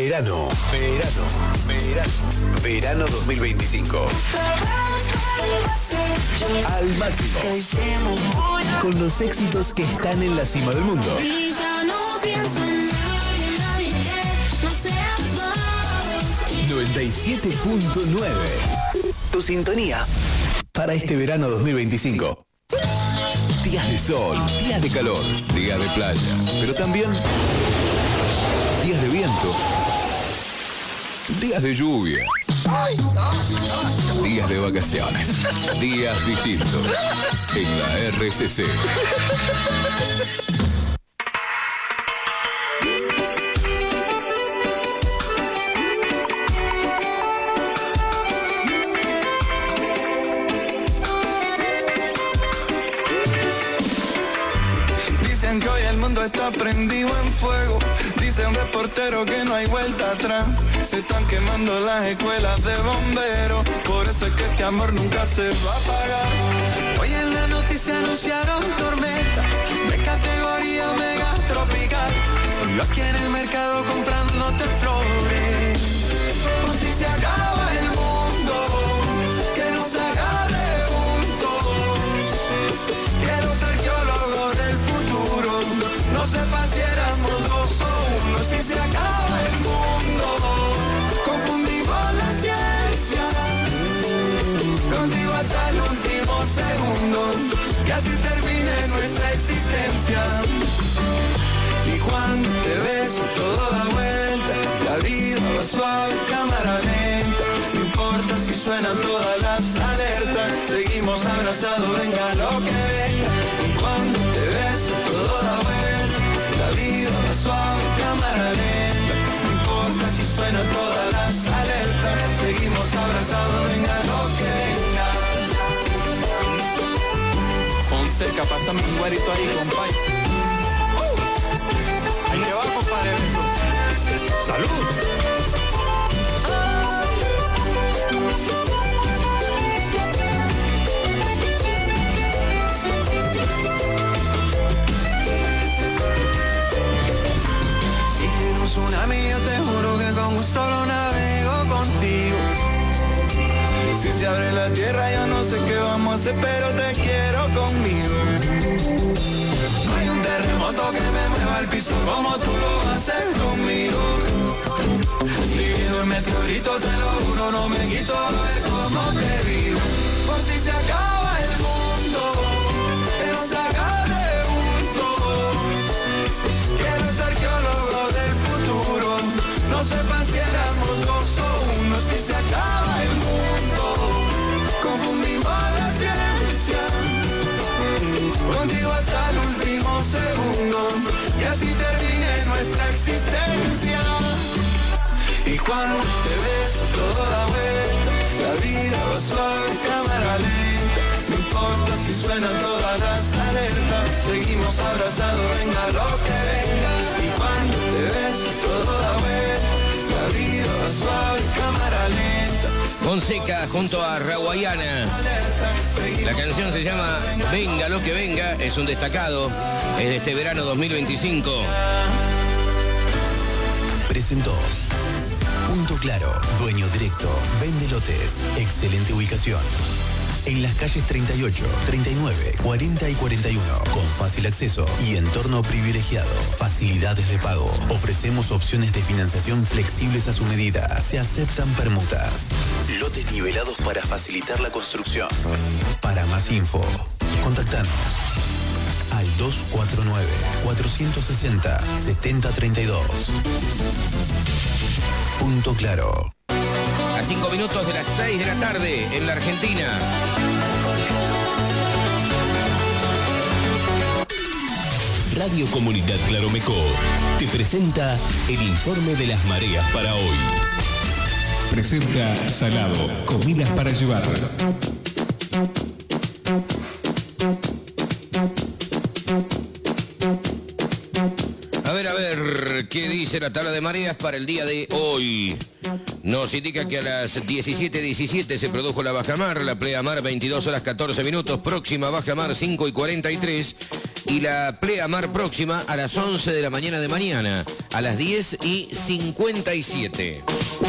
Verano 2025. Al máximo. Con los éxitos que están en la cima del mundo. 97.9. Tu sintonía para este verano 2025. Días de sol, días de calor, días de playa, pero también días de viento, días de lluvia, días de vacaciones, días distintos en la RCC. Dicen que hoy el mundo está prendido en fuego. Dice un reportero que no hay vuelta atrás. Se están quemando las escuelas de bomberos. Por eso es que este amor nunca se va a apagar. Hoy en la noticia anunciaron tormenta de categoría mega tropical. Yo aquí en el mercado comprándote flores. Por si se acaba el mundo, que nos agarre juntos. Que los arqueólogos del futuro no sepan si éramos dos o uno. Si se acaba el mundo, confundimos la ciencia. Contigo hasta el último segundo, que así termine nuestra existencia. Y cuando te beso todo da vuelta, la vida va suave, cámara lenta. No importa si suenan todas las alertas, seguimos abrazados, venga lo que venga. Y cuando te beso todo da vuelta, la vida va suave, cámara lenta. No importa si suenan todas las alertas, seguimos abrazados, venga lo que venga. Fonseca, pásame un guarito ahí, compay. Ahí te va, compadre. ¡Salud! Si en un tsunami yo te juro que con gusto lo navego contigo. Si se abre la tierra yo no sé qué vamos a hacer, pero te quiero conmigo. No hay un terremoto que me mueva el piso como tú lo haces conmigo. Si viene un meteorito te lo juro, no me quito a ver cómo te digo. Por si se acaba el mundo, que nos agarre juntos. Que los arqueólogos del futuro no sepan si éramos dos o uno. Si se acaba el mundo, confundimos la ciencia. Contigo hasta el último segundo, y así termine nuestra existencia. Y cuando te beso todo da vuelta, la vida va suave, cámara lenta. No importa si suenan todas las alertas, seguimos abrazados, venga lo que venga. Y cuando te beso todo da vuelta, la vida va suave, cámara lenta. Fonseca junto a Raguayana. La canción se llama Venga lo que venga, es un destacado, es de este verano 2025. Presentó Punto Claro, dueño directo, vende lotes, excelente ubicación. En las calles 38, 39, 40 y 41, con fácil acceso y entorno privilegiado. Facilidades de pago. Ofrecemos opciones de financiación flexibles a su medida. Se aceptan permutas. Lotes nivelados para facilitar la construcción. Para más info, contactanos al 249-460-7032. Punto Claro. A 5 minutos de las 6 de la tarde en la Argentina. Radio Comunidad Claromecó te presenta el informe de las mareas para hoy. Presenta Salado, comidas para llevar. A ver, ¿qué dice la tabla de mareas para el día de hoy? Nos indica que a las 17:17 se produjo la bajamar, la pleamar 22 horas 14 minutos, próxima bajamar 5:43, y la pleamar próxima a las 11 de la mañana de mañana, a las 10:57.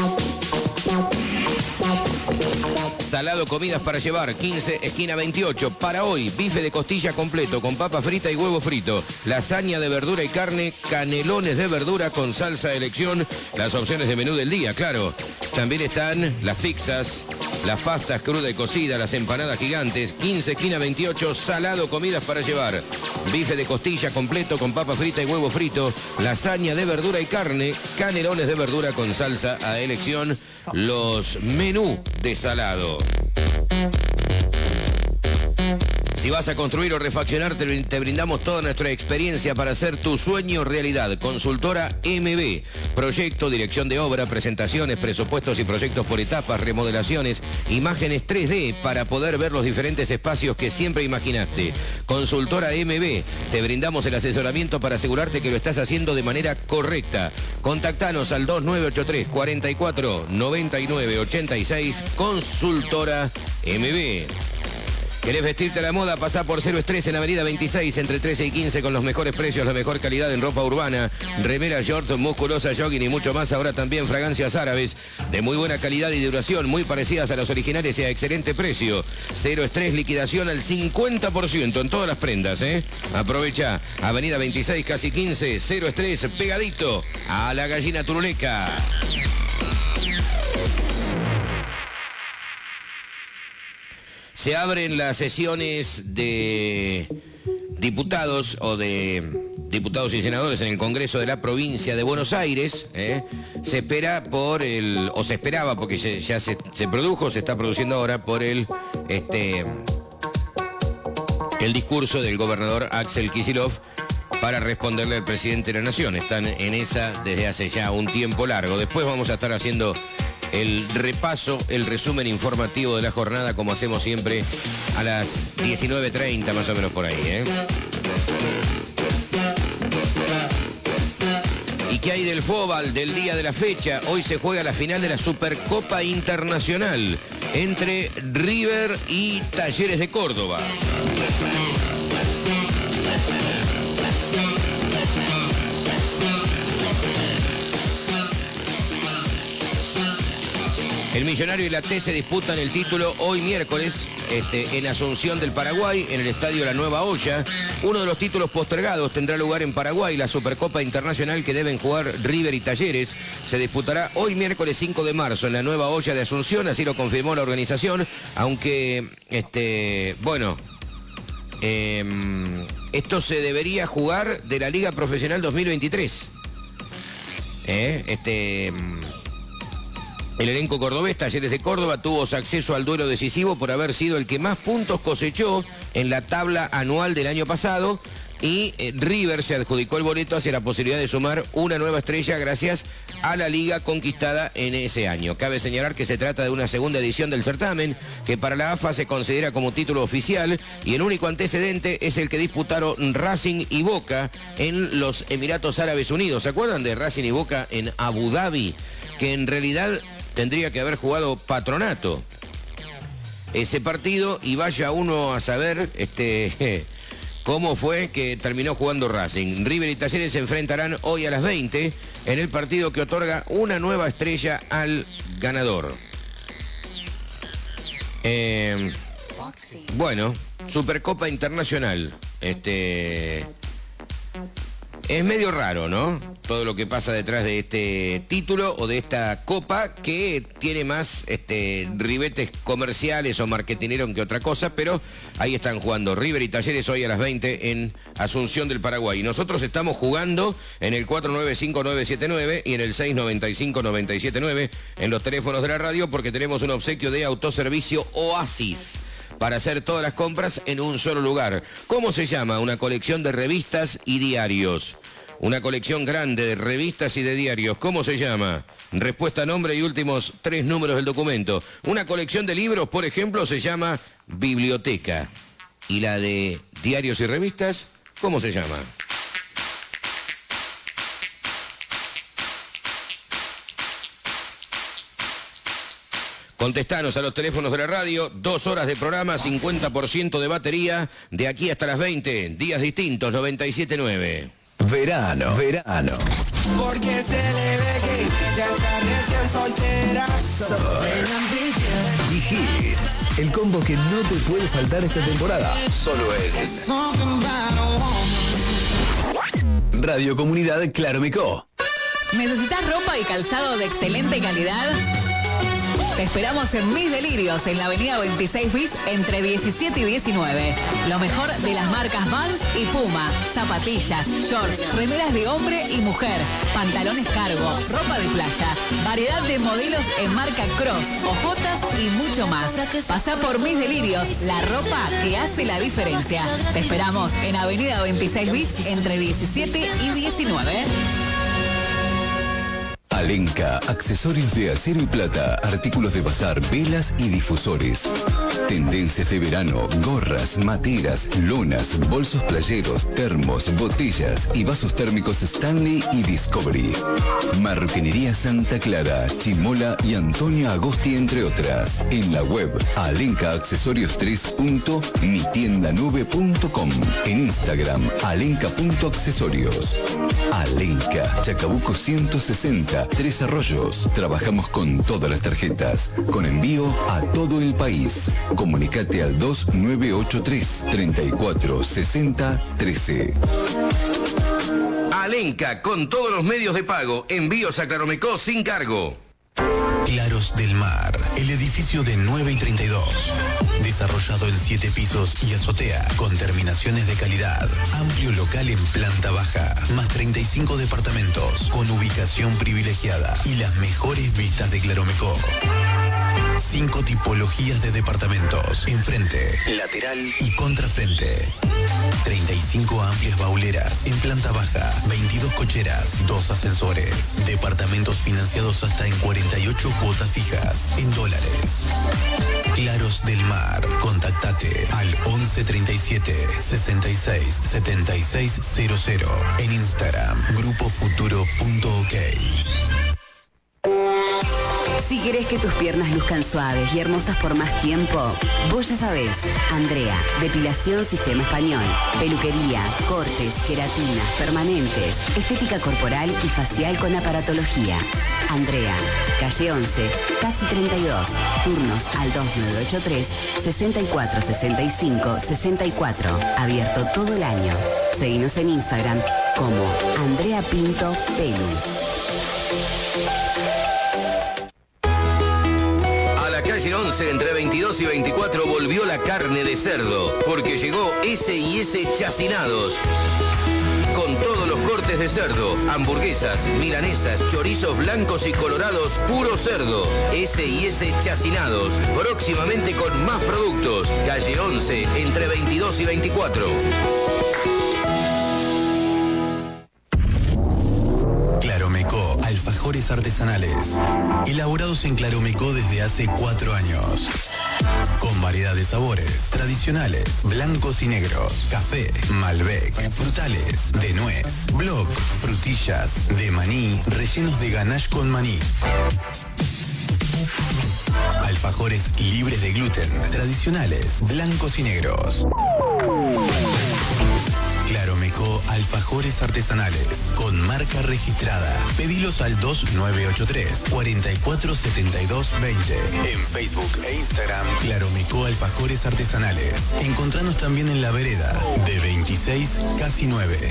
Salado Comidas para Llevar, 15, esquina 28. Para hoy, bife de costilla completo con papa frita y huevo frito, lasaña de verdura y carne, canelones de verdura con salsa de elección, las opciones de menú del día, claro. También están las pizzas, las pastas cruda y cocida, las empanadas gigantes, 15, esquina 28, Salado Comidas para Llevar. Bife de costilla completo con papa frita y huevo frito, lasaña de verdura y carne, canelones de verdura con salsa a elección, los menú de Salado. Si vas a construir o refaccionar, te brindamos toda nuestra experiencia para hacer tu sueño realidad. Consultora MB. Proyecto, dirección de obra, presentaciones, presupuestos y proyectos por etapas, remodelaciones, imágenes 3D para poder ver los diferentes espacios que siempre imaginaste. Consultora MB. Te brindamos el asesoramiento para asegurarte que lo estás haciendo de manera correcta. Contactanos al 2983 44 99 86. Consultora MB. ¿Querés vestirte a la moda? Pasá por Cero Estrés en Avenida 26, entre 13 y 15, con los mejores precios, la mejor calidad en ropa urbana, remera, shorts, musculosa, jogging y mucho más. Ahora también fragancias árabes de muy buena calidad y duración, muy parecidas a los originales y a excelente precio. Cero Estrés, liquidación al 50% en todas las prendas, ¿eh? Aprovecha, Avenida 26, casi 15, Cero Estrés, pegadito a la Gallina Turuleca. Se abren las sesiones de diputados o de diputados y senadores en el Congreso de la Provincia de Buenos Aires. Se espera por el, o se esperaba porque ya se produjo, se está produciendo ahora por el discurso del gobernador Axel Kicillof para responderle al presidente de la Nación. Están en esa desde hace ya un tiempo largo. Después vamos a estar haciendo el repaso, el resumen informativo de la jornada, como hacemos siempre a las 19:30, más o menos por ahí, ¿eh? ¿Y qué hay del fútbol del día de la fecha? Hoy se juega la final de la Supercopa Internacional entre River y Talleres de Córdoba. El Millonario y la T se disputan el título hoy miércoles en Asunción del Paraguay, en el Estadio La Nueva Olla. Uno de los títulos postergados tendrá lugar en Paraguay, la Supercopa Internacional que deben jugar River y Talleres. Se disputará hoy miércoles 5 de marzo en la Nueva Olla de Asunción, así lo confirmó la organización, aunque, esto se debería jugar de la Liga Profesional 2023. El elenco cordobés, Talleres de Córdoba, tuvo acceso al duelo decisivo por haber sido el que más puntos cosechó en la tabla anual del año pasado, y River se adjudicó el boleto hacia la posibilidad de sumar una nueva estrella gracias a la liga conquistada en ese año. Cabe señalar que se trata de una segunda edición del certamen, que para la AFA se considera como título oficial, y el único antecedente es el que disputaron Racing y Boca en los Emiratos Árabes Unidos. ¿Se acuerdan de Racing y Boca en Abu Dhabi? Que en realidad tendría que haber jugado Patronato ese partido, y vaya uno a saber cómo fue que terminó jugando Racing. River y Talleres se enfrentarán hoy a las 20 en el partido que otorga una nueva estrella al ganador. Bueno, Supercopa Internacional. Es medio raro, ¿no? Todo lo que pasa detrás de este título o de esta copa, que tiene más ribetes comerciales o marketineros que otra cosa, pero ahí están jugando River y Talleres hoy a las 20 en Asunción del Paraguay. Nosotros estamos jugando en el 495979 y en el 695-979 en los teléfonos de la radio, porque tenemos un obsequio de autoservicio Oasis para hacer todas las compras en un solo lugar. ¿Cómo se llama? Una colección de revistas y diarios. Una colección grande de revistas y de diarios. ¿Cómo se llama? Respuesta, nombre y últimos 3 números del documento. Una colección de libros, por ejemplo, se llama Biblioteca. ¿Y la de diarios y revistas? ¿Cómo se llama? Contestanos a los teléfonos de la radio, 2 horas de programa, 50% de batería, de aquí hasta las 20, días distintos, 97.9. Verano. Porque se le ve que ya está recién soltera. Y Hits, el combo que no te puede faltar esta temporada. Solo en Radio Comunidad Claromecó. ¿Necesitas ropa y calzado de excelente calidad? Te esperamos en Mis Delirios, en la avenida 26 bis, entre 17 y 19. Lo mejor de las marcas Vans y Puma. Zapatillas, shorts, remeras de hombre y mujer, pantalones cargo, ropa de playa, variedad de modelos en marca Cross, ojotas y mucho más. Pasá por Mis Delirios, la ropa que hace la diferencia. Te esperamos en avenida 26 bis, entre 17 y 19. Alenka, accesorios de acero y plata, artículos de bazar, velas y difusores. Tendencias de verano, gorras, materas, lonas, bolsos playeros, termos, botellas y vasos térmicos Stanley y Discovery. Marroquinería Santa Clara, Chimola y Antonio Agosti, entre otras. En la web alencaaccesorios3.mitiendanube.com. En Instagram, alenka.accesorios. Alenka, Chacabuco 160. 3 Arroyos. Trabajamos con todas las tarjetas, con envío a todo el país. Comunicate al 2983 34 60 13. Alenka, con todos los medios de pago, envíos a Claromecó sin cargo. Claros del Mar, el edificio de 9 y 32. Desarrollado en 7 pisos y azotea, con terminaciones de calidad. Amplio local en planta baja, más 35 departamentos, con ubicación privilegiada y las mejores vistas de Claromecó. 5 tipologías de departamentos, enfrente, lateral y contrafrente. 35 amplias bauleras en planta baja, 22 cocheras, 2 ascensores. Departamentos financiados hasta en 48 cuotas fijas, en dólares. Claros del Mar, contactate al 1137 66 76 00. En Instagram, grupofuturo.ok. Si querés que tus piernas luzcan suaves y hermosas por más tiempo, vos ya sabés. Andrea, depilación Sistema Español, peluquería, cortes, queratinas, permanentes, estética corporal y facial con aparatología. Andrea, calle 11, casi 32, turnos al 2983 64 65 64, abierto todo el año. Seguinos en Instagram como Andrea Pinto Pelu. Calle 11, entre 22 y 24, volvió la carne de cerdo, porque llegó S&S Chacinados. Con todos los cortes de cerdo, hamburguesas, milanesas, chorizos blancos y colorados, puro cerdo. S&S Chacinados, próximamente con más productos. Calle 11, entre 22 y 24. Claromecó, alfajores artesanales, elaborados en Claromecó desde hace 4 años. Con variedad de sabores, tradicionales, blancos y negros, café, Malbec, frutales, de nuez, block, frutillas, de maní, rellenos de ganache con maní. Alfajores libres de gluten, tradicionales, blancos y negros. Claromecó, alfajores artesanales, con marca registrada. Pedilos al 2983 44 72 20. En Facebook e Instagram, Claromecó, alfajores artesanales. Encontranos también en La Vereda, de 26, casi 9.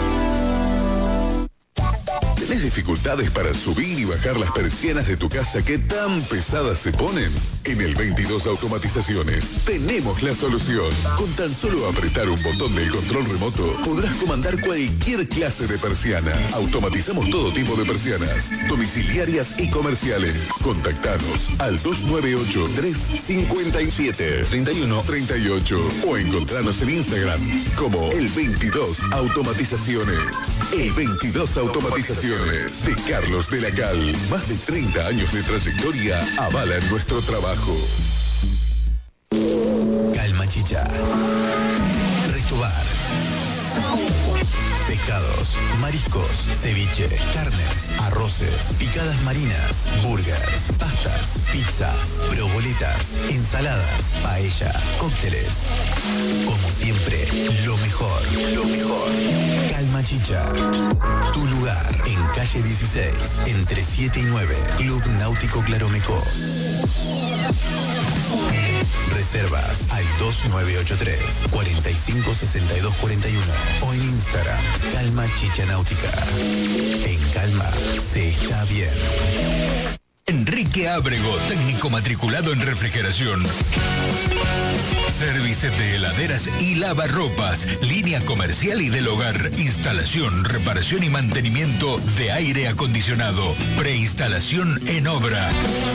¿Tenés dificultades para subir y bajar las persianas de tu casa que tan pesadas se ponen? En el 22 Automatizaciones tenemos la solución. Con tan solo apretar un botón del control remoto podrás comandar cualquier clase de persiana. Automatizamos todo tipo de persianas, domiciliarias y comerciales. Contactanos al 298-357-3138 o encontranos en Instagram como el 22 Automatizaciones. El 22 Automatizaciones de Carlos de la Cal. Más de 30 años de trayectoria avalan nuestro trabajo. Calmachicha, Restobar, Pescados, mariscos, ceviche, carnes, arroces, picadas marinas, burgers, pastas, pizzas, proboletas, ensaladas, paella, cócteles. Como siempre, lo mejor, lo mejor. Calma Chicha, tu lugar en calle 16, entre 7 y 9, Club Náutico Claromecó. Reservas al 2983 456241 o en Instagram Calma Chicha Náutica. En Calma se está bien. Enrique Ábrego, técnico matriculado en refrigeración. Servicio de heladeras y lavarropas, línea comercial y del hogar, instalación, reparación y mantenimiento de aire acondicionado, preinstalación en obra.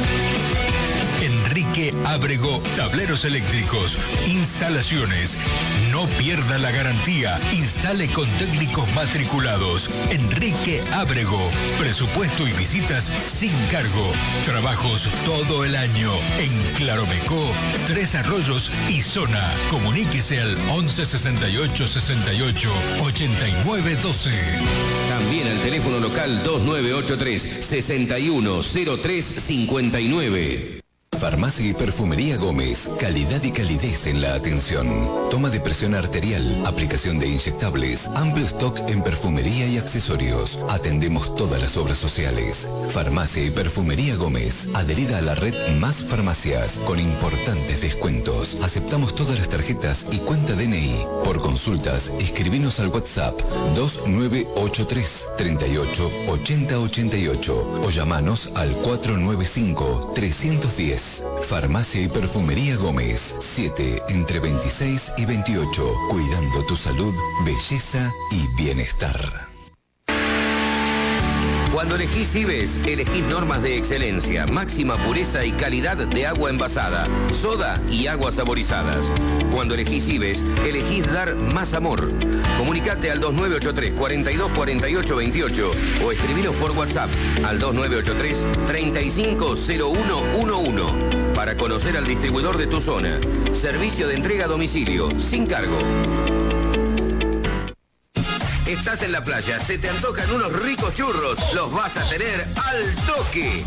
Enrique Ábrego, tableros eléctricos, instalaciones. No pierda la garantía, instale con técnicos matriculados. Enrique Ábrego, presupuesto y visitas sin cargo. Trabajos todo el año en Claromecó, Tres Arroyos y zona. Comuníquese al 11 68 68 89 12. También al teléfono local 2983 6103 59. Farmacia y Perfumería Gómez, calidad y calidez en la atención. Toma de presión arterial, aplicación de inyectables, amplio stock en perfumería y accesorios. Atendemos todas las obras sociales. Farmacia y Perfumería Gómez, adherida a la red Más Farmacias, con importantes descuentos. Aceptamos todas las tarjetas y cuenta DNI. Por consultas, escribinos al WhatsApp 2983 38 80 88 o llamanos al 495 310. Farmacia y Perfumería Gómez, 7 entre 26 y 28. Cuidando tu salud, belleza y bienestar. Cuando elegís Cibes, elegís normas de excelencia, máxima pureza y calidad de agua envasada, soda y aguas saborizadas. Cuando elegís Cibes, elegís dar más amor. Comunicate al 2983 42 48 28 o escribinos por WhatsApp al 2983 350111 para conocer al distribuidor de tu zona. Servicio de entrega a domicilio, sin cargo. Estás en la playa, se te antojan unos ricos churros, los vas a tener al toque.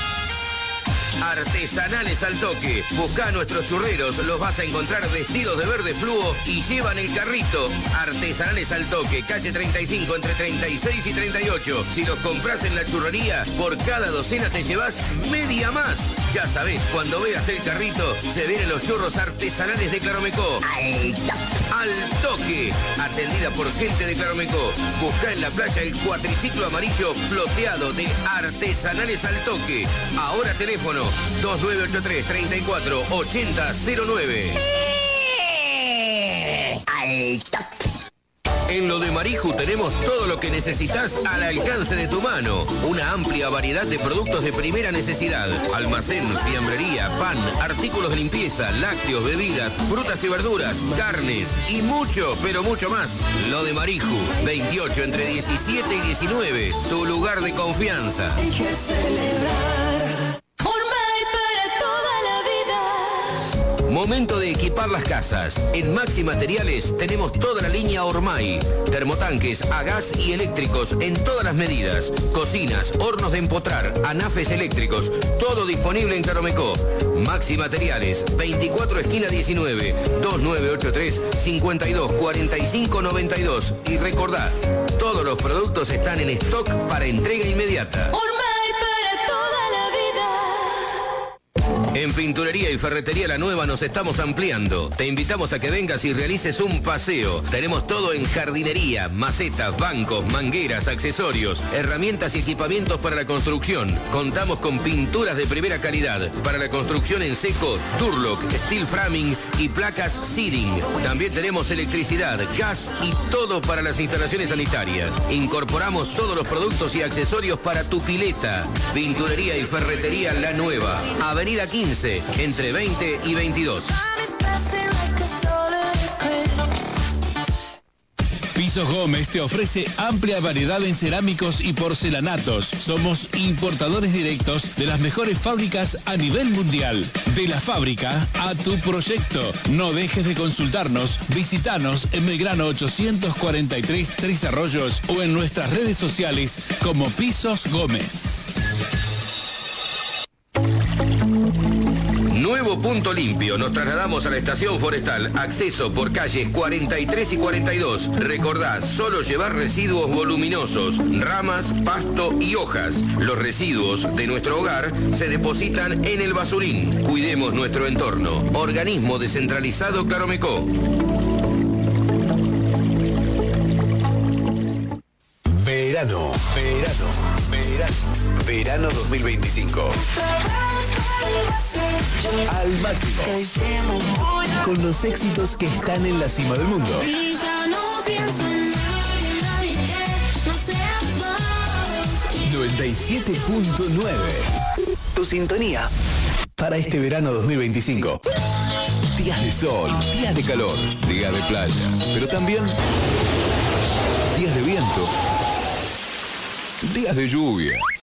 Artesanales al toque. Buscá a nuestros churreros, los vas a encontrar vestidos de verde fluo y llevan el carrito. Artesanales al toque, calle 35 entre 36 y 38. Si los compras en la churrería, por cada docena te llevas media más. Ya sabés, cuando veas el carrito, se vienen los churros artesanales de Claromecó. Al toque, atendida por gente de Claromecó. Buscá en la playa el cuatriciclo amarillo floteado de Artesanales al toque. Ahora teléfono 2983 34 8009. En Lo de Mariju tenemos todo lo que necesitas al alcance de tu mano. Una amplia variedad de productos de primera necesidad. Almacén, fiambrería, pan, artículos de limpieza, lácteos, bebidas, frutas y verduras, carnes y mucho, pero mucho más. Lo de Mariju, 28 entre 17 y 19. Tu lugar de confianza. Momento de equipar las casas. En Maxi Materiales tenemos toda la línea Ormay. Termotanques a gas y eléctricos en todas las medidas. Cocinas, hornos de empotrar, anafes eléctricos. Todo disponible en Claromecó. Maxi Materiales, 24 esquina 19, 2983 52 45 92. Y recordá, todos los productos están en stock para entrega inmediata. En Pinturería y Ferretería La Nueva nos estamos ampliando. Te invitamos a que vengas y realices un paseo. Tenemos todo en jardinería, macetas, bancos, mangueras, accesorios, herramientas y equipamientos para la construcción. Contamos con pinturas de primera calidad. Para la construcción en seco, Turlock, steel framing y placas seeding. También tenemos electricidad, gas y todo para las instalaciones sanitarias. Incorporamos todos los productos y accesorios para tu pileta. Pinturería y Ferretería La Nueva. Avenida 15, entre 20 y 22. Pisos Gómez te ofrece amplia variedad en cerámicos y porcelanatos. Somos importadores directos de las mejores fábricas a nivel mundial. De la fábrica a tu proyecto. No dejes de consultarnos. Visítanos en Belgrano 843 Tres Arroyos o en nuestras redes sociales como Pisos Gómez. Nuevo punto limpio. Nos trasladamos a la estación forestal. Acceso por calles 43 y 42. Recordá, solo llevar residuos voluminosos, ramas, pasto y hojas. Los residuos de nuestro hogar se depositan en el basurín. Cuidemos nuestro entorno. Organismo descentralizado Claromecó. Verano 2025. Al máximo. Con los éxitos que están en la cima del mundo. 97.9. Tu sintonía para este verano 2025. Días de sol, días de calor, días de playa, pero también días de viento, días de lluvia.